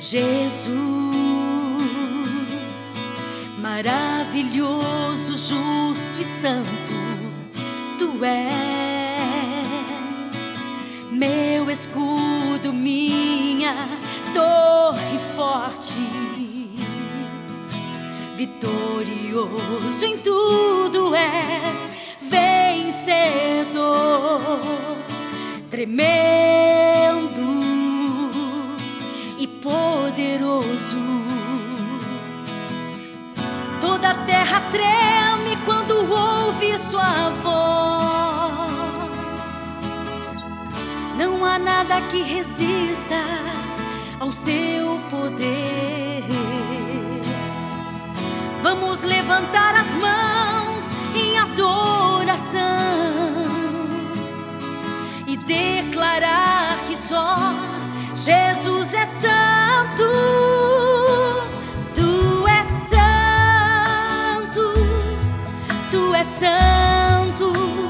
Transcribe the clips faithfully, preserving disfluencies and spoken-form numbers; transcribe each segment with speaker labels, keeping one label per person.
Speaker 1: Jesus, maravilhoso, justo e santo, Tu és meu escudo, minha torre forte, vitorioso em tudo és vencedor, tremendo e poderoso. Toda a terra treme quando ouve sua voz. Não há nada que resista ao seu poder. Vamos levantar as mãos em adoração e declarar que só Jesus é santo. Tu és santo, Tu és santo,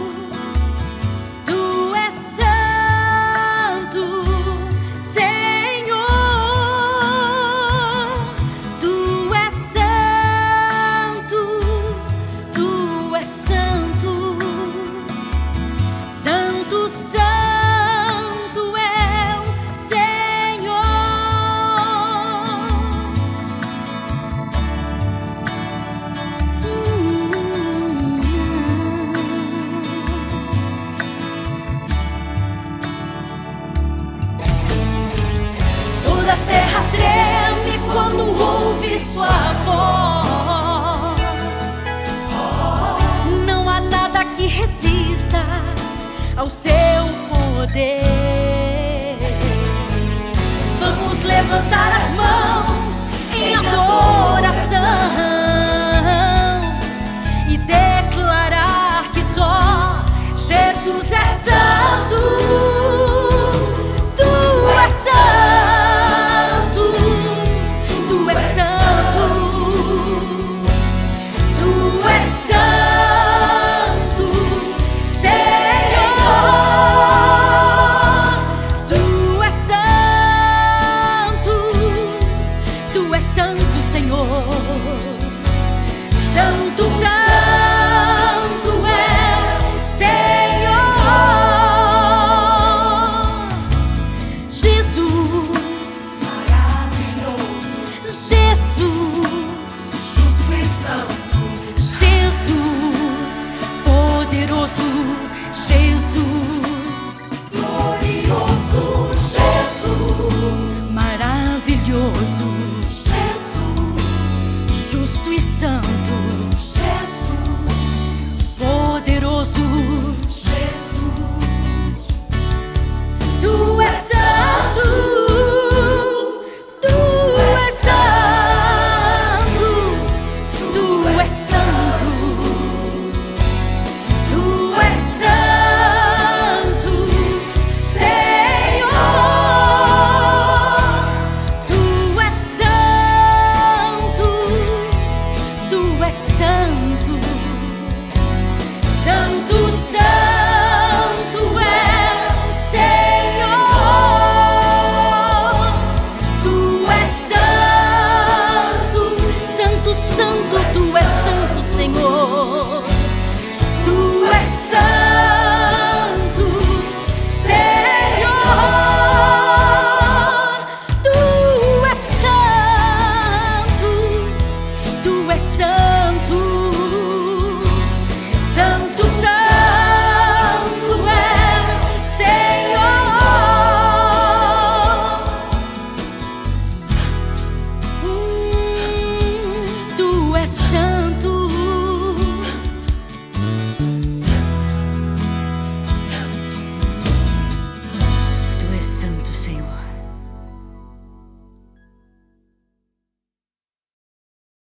Speaker 1: Tu és santo, Senhor. Tu és santo, Tu és santo, santo, santo. Toda a terra treme quando ouve sua voz. Não há nada que resista ao seu poder. Vamos levantar as mãos em adoração e declarar que só Jesus é santo. Senhor, santo, santo é Senhor. Jesus, maravilhoso, Jesus, justo e santo, Jesus, poderoso, Jesus, glorioso, Jesus, maravilhoso.